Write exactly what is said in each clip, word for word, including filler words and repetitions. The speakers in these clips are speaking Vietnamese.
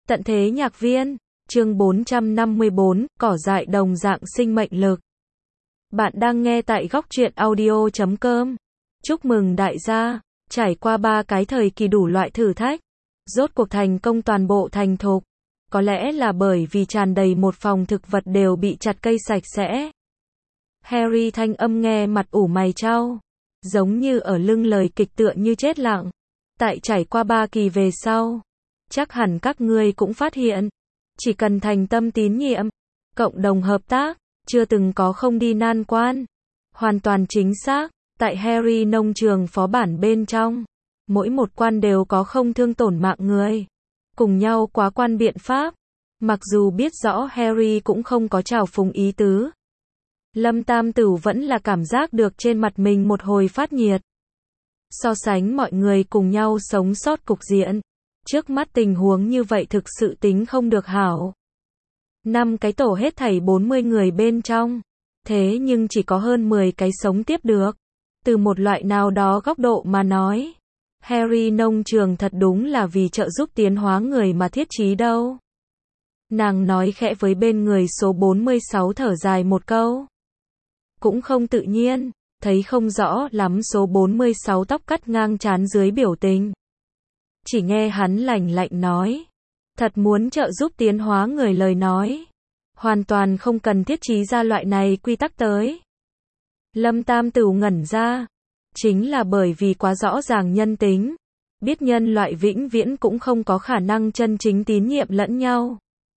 Tận thế nhạc viên, chương bốn trăm năm mươi bốn, cỏ dại đồng dạng sinh mệnh lực. Bạn đang nghe tại góc truyện audio chấm com. Chúc mừng đại gia, trải qua ba cái thời kỳ đủ loại thử thách, rốt cuộc thành công toàn bộ thành thục. Có lẽ là bởi vì tràn đầy một phòng thực vật đều bị chặt cây sạch sẽ. Harry thanh âm nghe mặt ủ mày chau, giống như ở lưng lời kịch tựa như chết lặng. Tại trải qua ba kỳ về sau, chắc hẳn các ngươi cũng phát hiện, chỉ cần thành tâm tín nhiệm, cộng đồng hợp tác, chưa từng có không đi nan quan. Hoàn toàn chính xác, tại Harry nông trường phó bản bên trong, mỗi một quan đều có không thương tổn mạng người, cùng nhau quá quan biện pháp. Mặc dù biết rõ Harry cũng không có trào phúng ý tứ, Lâm Tam Tửu vẫn là cảm giác được trên mặt mình một hồi phát nhiệt. So sánh mọi người cùng nhau sống sót cục diện, trước mắt tình huống như vậy thực sự tính không được hảo. Năm cái tổ hết thảy bốn mươi người bên trong, thế nhưng chỉ có hơn mười cái sống tiếp được. Từ một loại nào đó góc độ mà nói, Harry nông trường thật đúng là vì trợ giúp tiến hóa người mà thiết trí đâu. Nàng nói khẽ với bên người số bốn mươi sáu thở dài một câu. Cũng không tự nhiên, thấy không rõ lắm số bốn mươi sáu tóc cắt ngang trán dưới biểu tình. Chỉ nghe hắn lạnh lạnh nói, thật muốn trợ giúp tiến hóa người lời nói, hoàn toàn không cần thiết trí ra loại này quy tắc tới. Lâm Tam Tửu ngẩn ra, chính là bởi vì quá rõ ràng nhân tính, biết nhân loại vĩnh viễn cũng không có khả năng chân chính tín nhiệm lẫn nhau.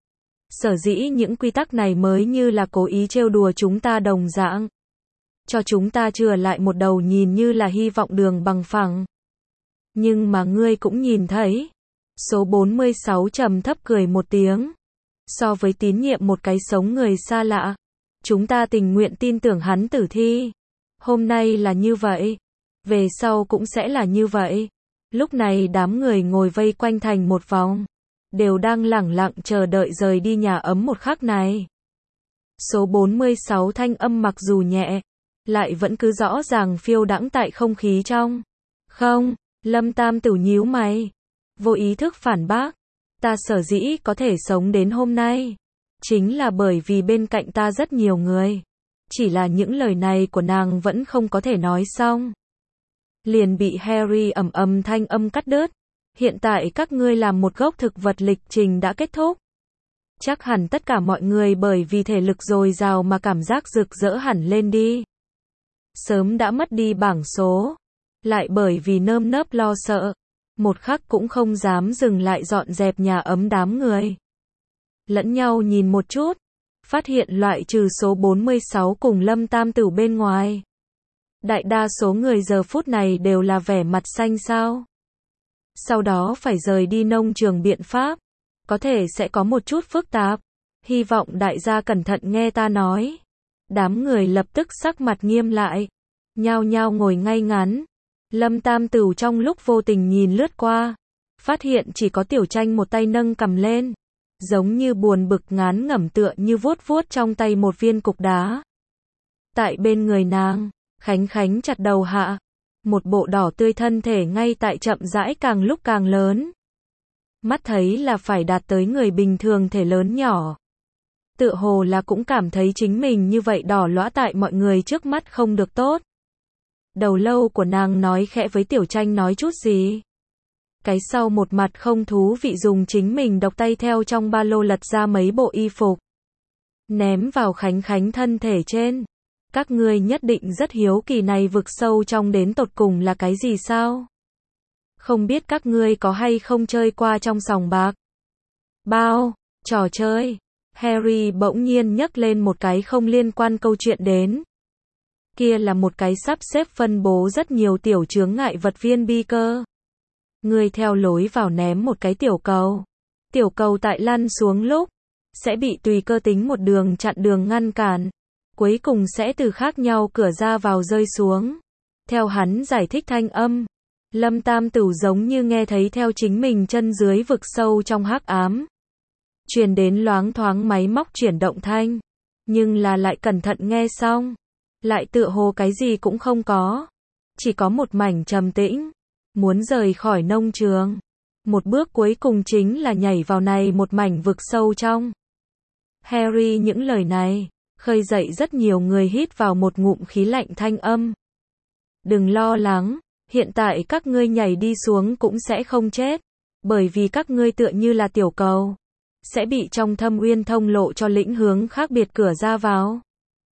Sở dĩ những quy tắc này mới như là cố ý trêu đùa chúng ta đồng dạng, cho chúng ta chừa lại một đầu nhìn như là hy vọng đường bằng phẳng. Nhưng mà ngươi cũng nhìn thấy, số bốn mươi sáu trầm thấp cười một tiếng. So với tín nhiệm một cái sống người xa lạ, chúng ta tình nguyện tin tưởng hắn tử thi. Hôm nay là như vậy, về sau cũng sẽ là như vậy. Lúc này đám người ngồi vây quanh thành một vòng, đều đang lẳng lặng chờ đợi rời đi nhà ấm một khắc này. Số bốn mươi sáu thanh âm mặc dù nhẹ, lại vẫn cứ rõ ràng phiêu đãng tại không khí trong. Không, Lâm Tam Tửu nhíu mày, vô ý thức phản bác, ta sở dĩ có thể sống đến hôm nay, chính là bởi vì bên cạnh ta rất nhiều người. Chỉ là những lời này của nàng vẫn không có thể nói xong, liền bị Harry ầm ầm thanh âm cắt đứt. Hiện tại các ngươi làm một gốc thực vật lịch trình đã kết thúc. Chắc hẳn tất cả mọi người bởi vì thể lực dồi dào mà cảm giác rực rỡ hẳn lên đi. Sớm đã mất đi bảng số, lại bởi vì nơm nớp lo sợ, một khắc cũng không dám dừng lại dọn dẹp nhà ấm đám người. Lẫn nhau nhìn một chút, phát hiện loại trừ số bốn mươi sáu cùng Lâm Tam Tửu bên ngoài, đại đa số người giờ phút này đều là vẻ mặt xanh xao. Sau đó phải rời đi nông trường biện pháp, có thể sẽ có một chút phức tạp. Hy vọng đại gia cẩn thận nghe ta nói. Đám người lập tức sắc mặt nghiêm lại, nhao nhao ngồi ngay ngắn. Lâm Tam Tửu trong lúc vô tình nhìn lướt qua, phát hiện chỉ có Tiểu Tranh một tay nâng cầm lên, giống như buồn bực ngán ngẩm tựa như vuốt vuốt trong tay một viên cục đá. Tại bên người nàng, Khánh Khánh chặt đầu hạ, một bộ đỏ tươi thân thể ngay tại chậm rãi càng lúc càng lớn. Mắt thấy là phải đạt tới người bình thường thể lớn nhỏ. Tựa hồ là cũng cảm thấy chính mình như vậy đỏ lõa tại mọi người trước mắt không được tốt. Đầu lâu của nàng nói khẽ với Tiểu Tranh nói chút gì. Cái sau một mặt không thú vị dùng chính mình độc tay theo trong ba lô lật ra mấy bộ y phục, ném vào Khánh Khánh thân thể trên. Các ngươi nhất định rất hiếu kỳ này vực sâu trong đến tột cùng là cái gì sao? Không biết các ngươi có hay không chơi qua trong sòng bạc? Bao, trò chơi. Harry bỗng nhiên nhấc lên một cái không liên quan câu chuyện đến. Kia là một cái sắp xếp phân bố rất nhiều tiểu chướng ngại vật viên bi cơ. Ngươi theo lối vào ném một cái tiểu cầu. Tiểu cầu tại lăn xuống lúc, sẽ bị tùy cơ tính một đường chặn đường ngăn cản. Cuối cùng sẽ từ khác nhau cửa ra vào rơi xuống. Theo hắn giải thích thanh âm, Lâm Tam Tửu giống như nghe thấy theo chính mình chân dưới vực sâu trong hắc ám. Truyền đến loáng thoáng máy móc chuyển động thanh. Nhưng là lại cẩn thận nghe xong, lại tựa hồ cái gì cũng không có. Chỉ có một mảnh trầm tĩnh. Muốn rời khỏi nông trường, Một bước cuối cùng chính là nhảy vào này một mảnh vực sâu trong. Harry những lời này, khơi dậy rất nhiều người hít vào một ngụm khí lạnh thanh âm. Đừng lo lắng, hiện tại các ngươi nhảy đi xuống cũng sẽ không chết, bởi vì các ngươi tựa như là tiểu cầu, sẽ bị trong thâm uyên thông lộ cho lĩnh hướng khác biệt cửa ra vào.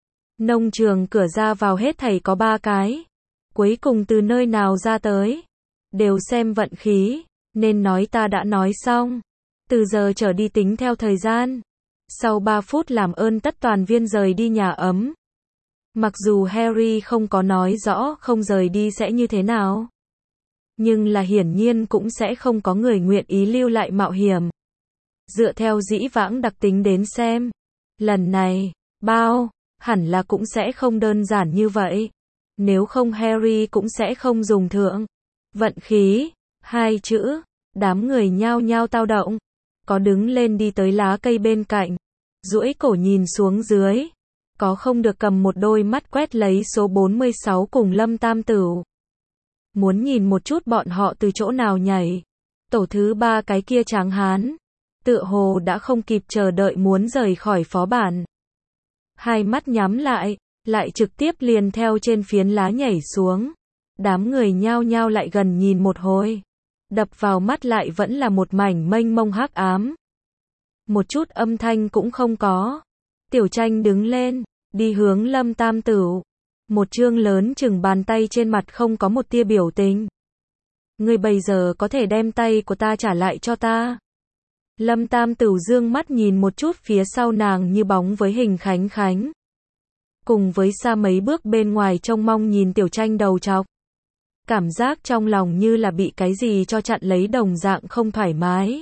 Nông trường cửa ra vào hết thảy có ba cái, cuối cùng từ nơi nào ra tới, đều xem vận khí, nên nói ta đã nói xong. Từ giờ trở đi tính theo thời gian. Sau ba phút làm ơn tất toàn viên rời đi nhà ấm. Mặc dù Harry không có nói rõ không rời đi sẽ như thế nào, nhưng là hiển nhiên cũng sẽ không có người nguyện ý lưu lại mạo hiểm. Dựa theo dĩ vãng đặc tính đến xem, lần này, bao, hẳn là cũng sẽ không đơn giản như vậy. Nếu không Harry cũng sẽ không dùng thượng vận khí hai chữ. Đám người nhao nhao tao động, có đứng lên đi tới lá cây bên cạnh, duỗi cổ nhìn xuống dưới, có không được cầm một đôi mắt quét lấy số bốn mươi sáu cùng Lâm Tam Tửu. Muốn nhìn một chút bọn họ từ chỗ nào nhảy. Tổ thứ ba cái kia tráng hán, tựa hồ đã không kịp chờ đợi muốn rời khỏi phó bản. Hai mắt nhắm lại, lại trực tiếp liền theo trên phiến lá nhảy xuống. Đám người nhao nhao lại gần nhìn một hồi. Đập vào mắt lại vẫn là một mảnh mênh mông hắc ám. Một chút âm thanh cũng không có. Tiểu Tranh đứng lên, đi hướng Lâm Tam Tửu. Một chương lớn chừng bàn tay trên mặt không có một tia biểu tình. Ngươi bây giờ có thể đem tay của ta trả lại cho ta. Lâm Tam Tửu dương mắt nhìn một chút phía sau nàng như bóng với hình khánh khánh. Cùng với xa mấy bước bên ngoài trông mong nhìn Tiểu Tranh đầu trọc. Cảm giác trong lòng như là bị cái gì cho chặn lấy đồng dạng không thoải mái.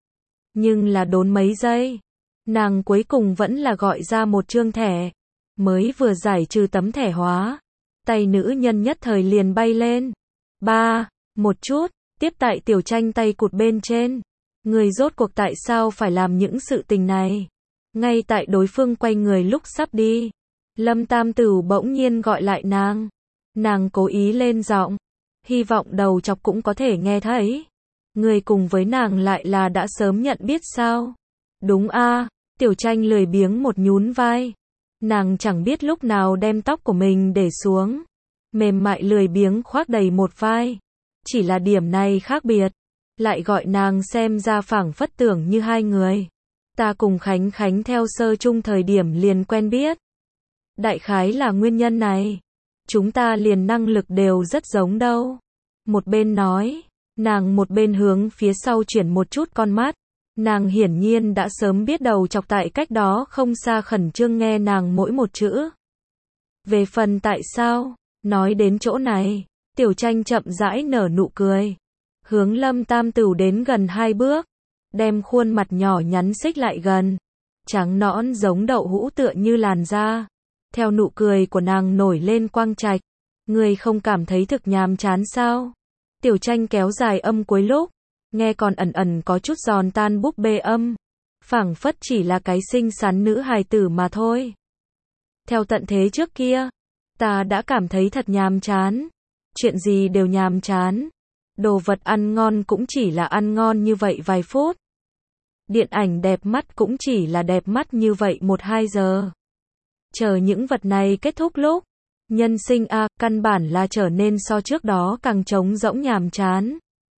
Nhưng là đốn mấy giây, nàng cuối cùng vẫn là gọi ra một chương thẻ. Mới vừa giải trừ tấm thẻ hóa, tay nữ nhân nhất thời liền bay lên. Ba, một chút, tiếp tại Tiểu Tranh tay cụt bên trên. Người rốt cuộc tại sao phải làm những sự tình này? Ngay tại đối phương quay người lúc sắp đi, Lâm Tam Tửu bỗng nhiên gọi lại nàng. Nàng cố ý lên giọng, hy vọng đầu chọc cũng có thể nghe thấy. Người cùng với nàng lại là đã sớm nhận biết sao? Đúng a, Tiểu Tranh lười biếng một nhún vai. Nàng chẳng biết lúc nào đem tóc của mình để xuống, mềm mại lười biếng khoác đầy một vai. Chỉ là điểm này khác biệt, lại gọi nàng xem ra phảng phất tưởng như hai người. Ta cùng Khánh Khánh theo sơ chung thời điểm liền quen biết. Đại khái là nguyên nhân này. Chúng ta liền năng lực đều rất giống đâu. Một bên nói, nàng một bên hướng phía sau chuyển một chút con mắt. Nàng hiển nhiên đã sớm biết đầu chọc tại cách đó không xa khẩn trương nghe nàng mỗi một chữ. Về phần tại sao, nói đến chỗ này, Tiểu Tranh chậm rãi nở nụ cười. Hướng Lâm Tam Tửu đến gần hai bước, đem khuôn mặt nhỏ nhắn xích lại gần. Trắng nõn giống đậu hũ tựa như làn da. Theo nụ cười của nàng nổi lên quang trạch. Người không cảm thấy thực nhàm chán sao? Tiểu Tranh kéo dài âm cuối lúc, nghe còn ẩn ẩn có chút giòn tan búp bê âm. Phảng phất chỉ là cái xinh xắn nữ hài tử mà thôi. Theo tận thế trước kia, ta đã cảm thấy thật nhàm chán. Chuyện gì đều nhàm chán. Đồ vật ăn ngon cũng chỉ là ăn ngon như vậy vài phút. Điện ảnh đẹp mắt cũng chỉ là đẹp mắt như vậy một hai giờ. Chờ những vật này kết thúc lúc, nhân sinh a, căn bản là trở nên so trước đó càng trống rỗng nhàm chán.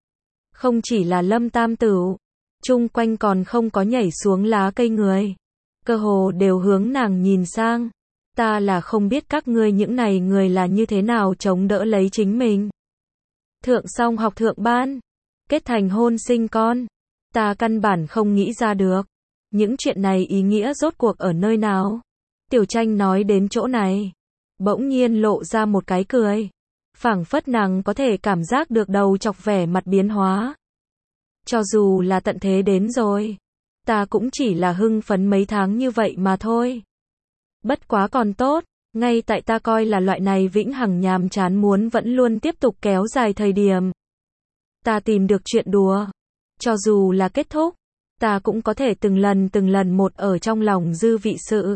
Không chỉ là Lâm Tam Tửu, chung quanh còn không có nhảy xuống lá cây người. Cơ hồ đều hướng nàng nhìn sang. Ta là không biết các ngươi những này người là như thế nào chống đỡ lấy chính mình. Thượng xong học thượng ban, kết thành hôn sinh con. Ta căn bản không nghĩ ra được. Những chuyện này ý nghĩa rốt cuộc ở nơi nào? Tiểu Tranh nói đến chỗ này, bỗng nhiên lộ ra một cái cười. Phảng phất nàng có thể cảm giác được đầu chọc vẻ mặt biến hóa. Cho dù là tận thế đến rồi, ta cũng chỉ là hưng phấn mấy tháng như vậy mà thôi. Bất quá còn tốt, ngay tại ta coi là loại này vĩnh hằng nhàm chán muốn vẫn luôn tiếp tục kéo dài thời điểm. Ta tìm được chuyện đùa. Cho dù là kết thúc, ta cũng có thể từng lần từng lần một ở trong lòng dư vị sự.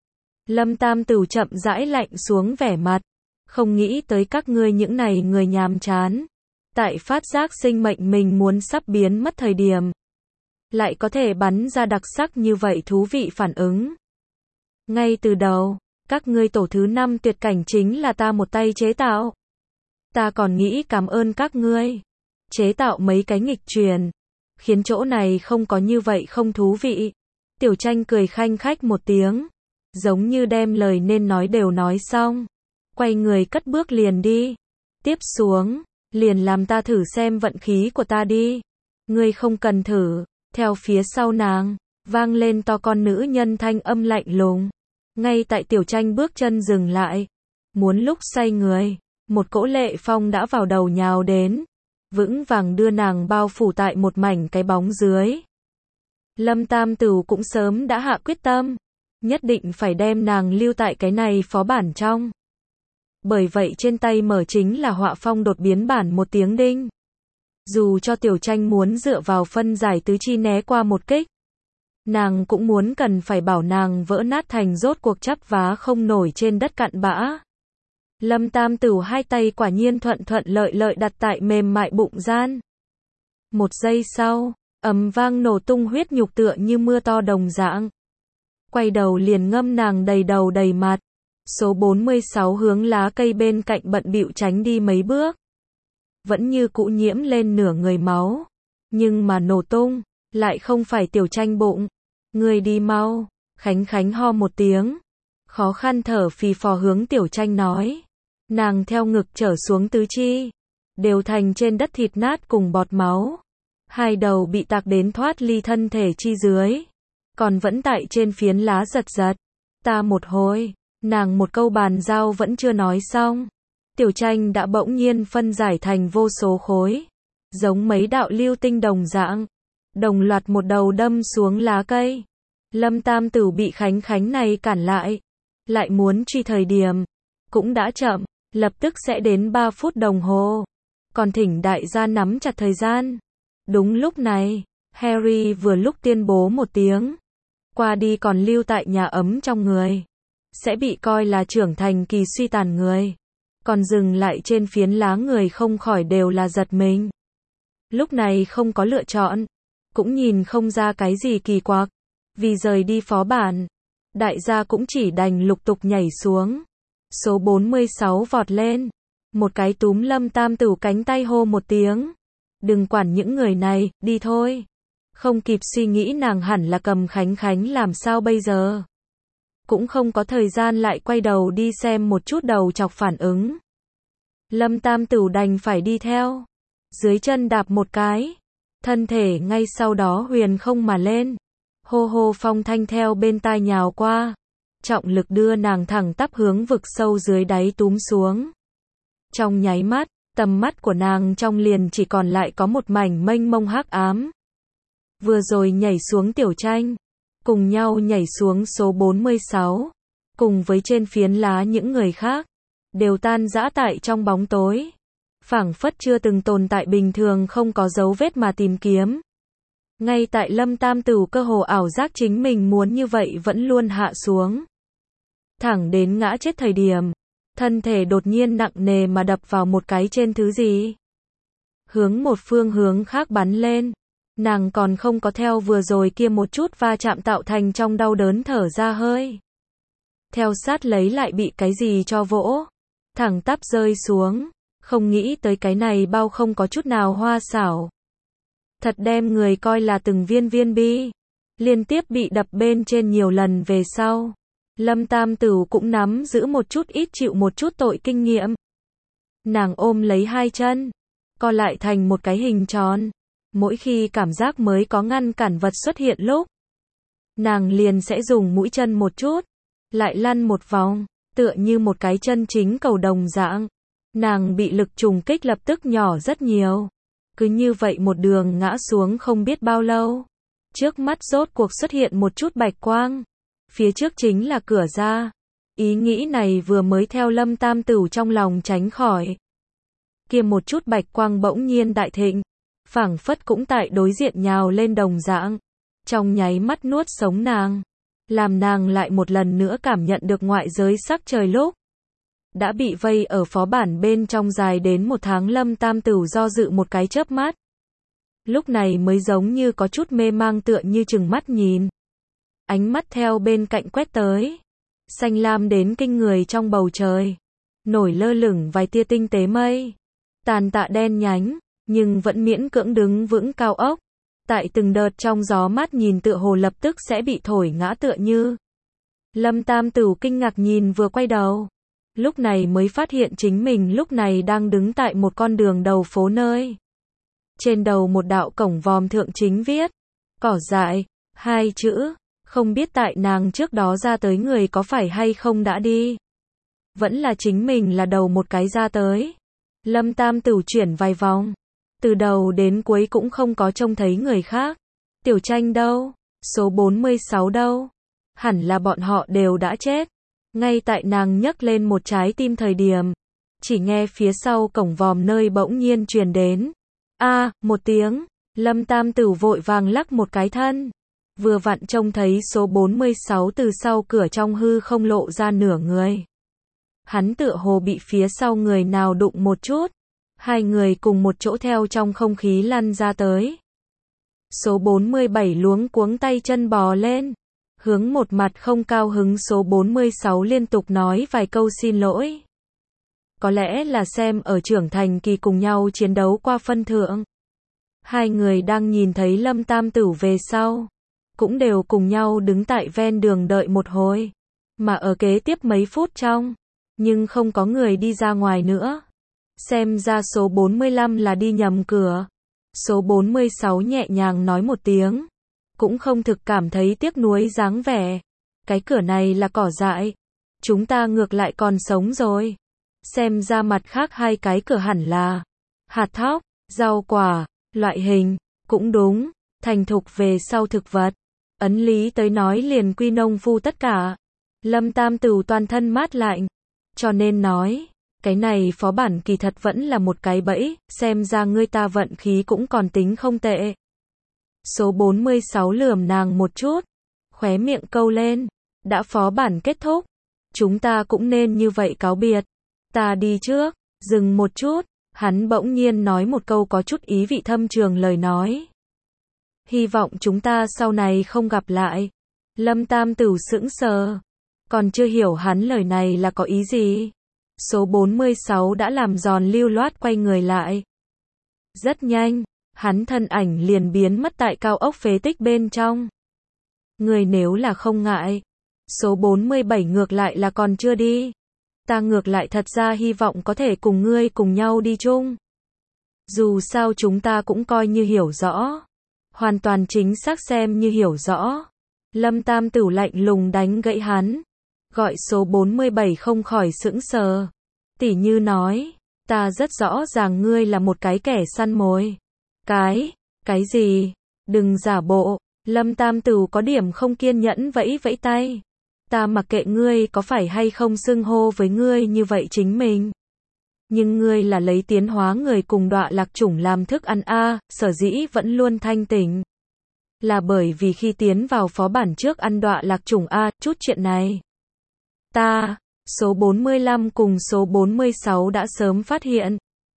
Lâm Tam Tửu chậm rãi lạnh xuống vẻ mặt. Không nghĩ tới các ngươi những này người nhàm chán. tại phát giác sinh mệnh mình muốn sắp biến mất thời điểm, lại có thể bắn ra đặc sắc như vậy thú vị phản ứng. Ngay từ đầu, các ngươi tổ thứ năm tuyệt cảnh chính là ta một tay chế tạo. Ta còn nghĩ cảm ơn các ngươi. Chế tạo mấy cái nghịch truyền, khiến chỗ này không có như vậy không thú vị. Tiểu Tranh cười khanh khách một tiếng, giống như đem lời nên nói đều nói xong. Quay người cất bước liền đi. Tiếp xuống, liền làm ta thử xem vận khí của ta đi. Ngươi không cần thử. Theo phía sau nàng, vang lên to con nữ nhân thanh âm lạnh lùng. Ngay tại Tiểu Tranh bước chân dừng lại, muốn lúc xoay người, một cỗ lệ phong đã vào đầu nhào đến, vững vàng đưa nàng bao phủ tại một mảnh cái bóng dưới. Lâm Tam Tửu cũng sớm đã hạ quyết tâm, nhất định phải đem nàng lưu tại cái này phó bản trong. Bởi vậy trên tay mở chính là họa phong đột biến bản một tiếng đinh. Dù cho Tiểu Tranh muốn dựa vào phân giải tứ chi né qua một kích, nàng cũng muốn cần phải bảo nàng vỡ nát thành rốt cuộc chắp vá không nổi trên đất cặn bã. Lâm Tam Tửu hai tay quả nhiên thuận thuận lợi lợi đặt tại mềm mại bụng gian. Một giây sau, ầm vang nổ tung huyết nhục tựa như mưa to đồng dạng. Quay đầu liền ngâm nàng đầy đầu đầy mặt. Số bốn mươi sáu hướng lá cây bên cạnh bận bịu tránh đi mấy bước. Vẫn như cũ nhiễm lên nửa người máu. Nhưng mà nổ tung, lại không phải Tiểu Tranh bụng. Người đi mau, Khánh Khánh ho một tiếng. Khó khăn thở phì phò hướng Tiểu Tranh nói. Nàng theo ngực trở xuống tứ chi. Đều thành trên đất thịt nát cùng bọt máu. Hai đầu bị tạc đến thoát ly thân thể chi dưới. Còn vẫn tại trên phiến lá giật giật. Ta một hồi, nàng một câu bàn giao vẫn chưa nói xong. Tiểu Tranh đã bỗng nhiên phân giải thành vô số khối. Giống mấy đạo lưu tinh đồng dạng. Đồng loạt một đầu đâm xuống lá cây. Lâm Tam Tửu bị Khánh Khánh này cản lại. Lại muốn truy thời điểm. Cũng đã chậm, lập tức sẽ đến ba phút đồng hồ. Còn thỉnh đại gia nắm chặt thời gian. Đúng lúc này, Harry vừa lúc tuyên bố một tiếng. Qua đi còn lưu tại nhà ấm trong người. Sẽ bị coi là trưởng thành kỳ suy tàn người. Còn dừng lại trên phiến lá người không khỏi đều là giật mình. Lúc này không có lựa chọn. Cũng nhìn không ra cái gì kỳ quặc. Vì rời đi phó bản. Đại gia cũng chỉ đành lục tục nhảy xuống. Số bốn mươi sáu vọt lên. Một cái túm Lâm Tam Tửu cánh tay hô một tiếng. Đừng quản những người này, đi thôi. Không kịp suy nghĩ nàng hẳn là cầm Khánh Khánh làm sao bây giờ. Cũng không có thời gian lại quay đầu đi xem một chút đầu chọc phản ứng. Lâm Tam Tửu đành phải đi theo. Dưới chân đạp một cái. Thân thể ngay sau đó huyền không mà lên. Hô hô phong thanh theo bên tai nhào qua. Trọng lực đưa nàng thẳng tắp hướng vực sâu dưới đáy túm xuống. Trong nháy mắt, tầm mắt của nàng trong liền chỉ còn lại có một mảnh mênh mông hắc ám. Vừa rồi nhảy xuống Tiểu Tranh, cùng nhau nhảy xuống số bốn mươi sáu, cùng với trên phiến lá những người khác, đều tan rã tại trong bóng tối. Phảng phất chưa từng tồn tại bình thường không có dấu vết mà tìm kiếm. Ngay tại Lâm Tam Tửu cơ hồ ảo giác chính mình muốn như vậy vẫn luôn hạ xuống. Thẳng đến ngã chết thời điểm. Thân thể đột nhiên nặng nề mà đập vào một cái trên thứ gì. Hướng một phương hướng khác bắn lên. Nàng còn không có theo vừa rồi kia một chút va chạm tạo thành trong đau đớn thở ra hơi. Theo sát lấy lại bị cái gì cho vỗ. Thẳng tắp rơi xuống. Không nghĩ tới cái này bao không có chút nào hoa xảo. Thật đem người coi là từng viên viên bi. Liên tiếp bị đập bên trên nhiều lần về sau. Lâm Tam Tửu cũng nắm giữ một chút ít chịu một chút tội kinh nghiệm. Nàng ôm lấy hai chân, co lại thành một cái hình tròn. Mỗi khi cảm giác mới có ngăn cản vật xuất hiện lúc, nàng liền sẽ dùng mũi chân một chút, lại lăn một vòng, tựa như một cái chân chính cầu đồng dạng. Nàng bị lực trùng kích lập tức nhỏ rất nhiều. Cứ như vậy một đường ngã xuống không biết bao lâu. Trước mắt rốt cuộc xuất hiện một chút bạch quang. Phía trước chính là cửa ra. Ý nghĩ này vừa mới theo Lâm Tam Tửu trong lòng tránh khỏi. Kia một chút bạch quang bỗng nhiên đại thịnh. Phảng phất cũng tại đối diện nhào lên đồng dạng. Trong nháy mắt nuốt sống nàng. Làm nàng lại một lần nữa cảm nhận được ngoại giới sắc trời lúc. đã bị vây ở phó bản bên trong dài đến một tháng. Lâm Tam Tửu do dự một cái chớp mắt. Lúc này mới giống như có chút mê mang, tựa như chừng mắt nhìn. Ánh mắt theo bên cạnh quét tới. Xanh lam đến kinh người trong bầu trời. Nổi lơ lửng vài tia tinh tế mây. Tàn tạ đen nhánh, nhưng vẫn miễn cưỡng đứng vững cao ốc. Tại từng đợt trong gió mát nhìn tựa hồ lập tức sẽ bị thổi ngã tựa như. Lâm Tam Tửu kinh ngạc nhìn vừa quay đầu. Lúc này mới phát hiện chính mình lúc này đang đứng tại một con đường đầu phố nơi. Trên đầu một đạo cổng vòm thượng chính viết. Cỏ dại, hai chữ. Không biết tại nàng trước đó ra tới người có phải hay không đã đi. Vẫn là chính mình là đầu một cái ra tới. Lâm Tam Tửu chuyển vài vòng. Từ đầu đến cuối cũng không có trông thấy người khác. Tiểu Tranh đâu? Số bốn mươi sáu đâu? Hẳn là bọn họ đều đã chết. Ngay tại nàng nhấc lên một trái tim thời điểm. Chỉ nghe phía sau cổng vòm nơi bỗng nhiên truyền đến. A, à, một tiếng. Lâm Tam Tửu vội vàng lắc một cái thân. Vừa vặn trông thấy số bốn mươi sáu từ sau cửa trong hư không lộ ra nửa người. Hắn tựa hồ bị phía sau người nào đụng một chút. Hai người cùng một chỗ theo trong không khí lăn ra tới. Số bốn mươi bảy luống cuống tay chân bò lên. Hướng một mặt không cao hứng số bốn mươi sáu liên tục nói vài câu xin lỗi. Có lẽ là xem ở trưởng thành kỳ cùng nhau chiến đấu qua phân thượng. Hai người đang nhìn thấy Lâm Tam Tửu về sau. Cũng đều cùng nhau đứng tại ven đường đợi một hồi. Mà ở kế tiếp mấy phút trong. Nhưng không có người đi ra ngoài nữa. Xem ra số bốn mươi lăm là đi nhầm cửa. Số bốn mươi sáu nhẹ nhàng nói một tiếng. Cũng không thực cảm thấy tiếc nuối dáng vẻ. Cái cửa này là cỏ dại. Chúng ta ngược lại còn sống rồi. Xem ra mặt khác hai cái cửa hẳn là hạt thóc, rau quả, loại hình. Cũng đúng, thành thục về sau thực vật. Ấn lý tới nói liền quy nông phu tất cả. Lâm Tam Tửu toàn thân mát lạnh. Cho nên nói, cái này phó bản kỳ thật vẫn là một cái bẫy, xem ra ngươi ta vận khí cũng còn tính không tệ. Số bốn mươi sáu lườm nàng một chút, khóe miệng câu lên, đã phó bản kết thúc, chúng ta cũng nên như vậy cáo biệt. Ta đi trước. Dừng một chút, hắn bỗng nhiên nói một câu có chút ý vị thâm trường lời nói. Hy vọng chúng ta sau này không gặp lại. Lâm Tam Tửu sững sờ, còn chưa hiểu hắn lời này là có ý gì. Số bốn mươi sáu đã làm giòn lưu loát quay người lại. Rất nhanh, hắn thân ảnh liền biến mất tại cao ốc phế tích bên trong. Người nếu là không ngại, số bốn mươi bảy ngược lại là còn chưa đi. Ta ngược lại thật ra hy vọng có thể cùng ngươi cùng nhau đi chung. Dù sao chúng ta cũng coi như hiểu rõ. Hoàn toàn chính xác xem như hiểu rõ. Lâm Tam Tửu lạnh lùng đánh gãy hắn. Gọi số bốn mươi bảy không khỏi sững sờ. Tỉ như nói, ta rất rõ ràng ngươi là một cái kẻ săn mồi. Cái, cái gì? Đừng giả bộ. Lâm Tam Tửu có điểm không kiên nhẫn vẫy vẫy tay. Ta mặc kệ ngươi có phải hay không xưng hô với ngươi như vậy chính mình. Nhưng ngươi là lấy tiến hóa người cùng đọa lạc chủng làm thức ăn a, sở dĩ vẫn luôn thanh tỉnh. Là bởi vì khi tiến vào phó bản trước ăn đọa lạc chủng a, chút chuyện này. Ta, số bốn mươi lăm cùng số bốn mươi sáu đã sớm phát hiện.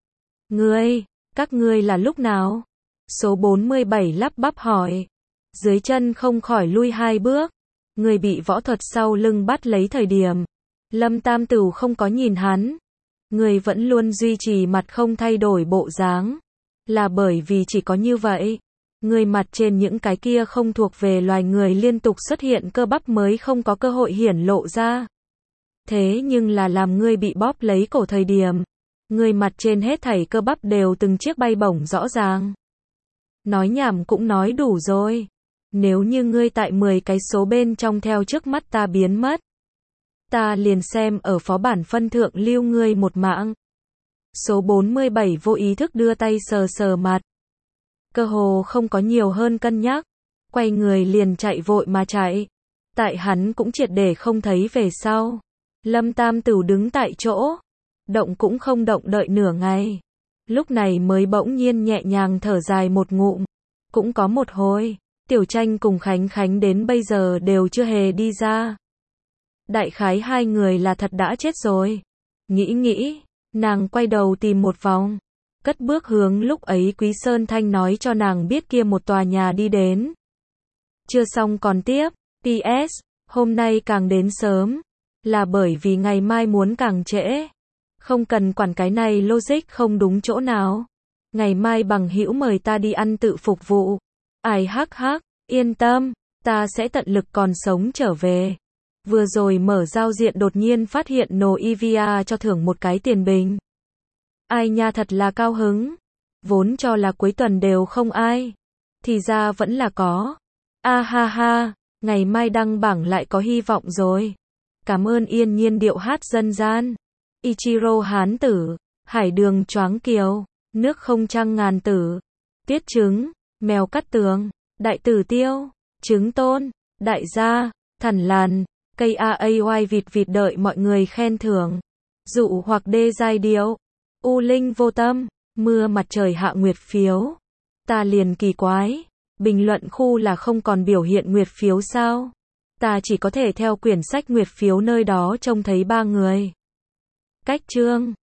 Ngươi, các ngươi là lúc nào? Số bốn mươi bảy lắp bắp hỏi. Dưới chân không khỏi lui hai bước. Người bị võ thuật sau lưng bắt lấy thời điểm. Lâm Tam Tửu không có nhìn hắn. Người vẫn luôn duy trì mặt không thay đổi bộ dáng. Là bởi vì chỉ có như vậy. Người mặt trên những cái kia không thuộc về loài người liên tục xuất hiện cơ bắp mới không có cơ hội hiển lộ ra. Thế nhưng là làm ngươi bị bóp lấy cổ thời điểm. Người mặt trên hết thảy cơ bắp đều từng chiếc bay bổng rõ ràng. Nói nhảm cũng nói đủ rồi. Nếu như ngươi tại mười cái số bên trong theo trước mắt ta biến mất. Ta liền xem ở phó bản phân thượng lưu ngươi một mạng. Số bốn mươi bảy vô ý thức đưa tay sờ sờ mặt. Cơ hồ không có nhiều hơn cân nhắc. Quay người liền chạy vội mà chạy. Tại hắn cũng triệt để không thấy về sau. Lâm Tam Tửu đứng tại chỗ. Động cũng không động đợi nửa ngày. Lúc này mới bỗng nhiên nhẹ nhàng thở dài một ngụm. Cũng có một hồi. Tiểu Tranh cùng Khánh Khánh đến bây giờ đều chưa hề đi ra. Đại khái hai người là thật đã chết rồi. Nghĩ nghĩ, nàng quay đầu tìm một vòng, cất bước hướng lúc ấy Quý Sơn Thanh nói cho nàng biết kia một tòa nhà đi đến. Chưa xong còn tiếp, pê ét, hôm nay càng đến sớm, là bởi vì ngày mai muốn càng trễ. Không cần quản cái này logic không đúng chỗ nào. Ngày mai bằng hữu mời ta đi ăn tự phục vụ. Ai hắc hắc, yên tâm, ta sẽ tận lực còn sống trở về. Vừa rồi mở giao diện đột nhiên phát hiện no e vê a cho thưởng một cái tiền bình. Ai nha thật là cao hứng. Vốn cho là cuối tuần đều không ai. Thì ra vẫn là có. A ha ha, ngày mai đăng bảng lại có hy vọng rồi. Cảm ơn yên nhiên điệu hát dân gian. Ichiro hán tử, hải đường choáng kiều, nước không trăng ngàn tử. Tiết trứng, mèo cắt tường, đại tử tiêu, trứng tôn, đại gia, thằn làn, cây a a y vịt vịt đợi mọi người khen thưởng. Dụ hoặc đê giai điệu, u linh vô tâm, mưa mặt trời hạ nguyệt phiếu. Ta liền kỳ quái, bình luận khu là không còn biểu hiện nguyệt phiếu sao? Ta chỉ có thể theo quyển sách nguyệt phiếu nơi đó trông thấy ba người. Cách chương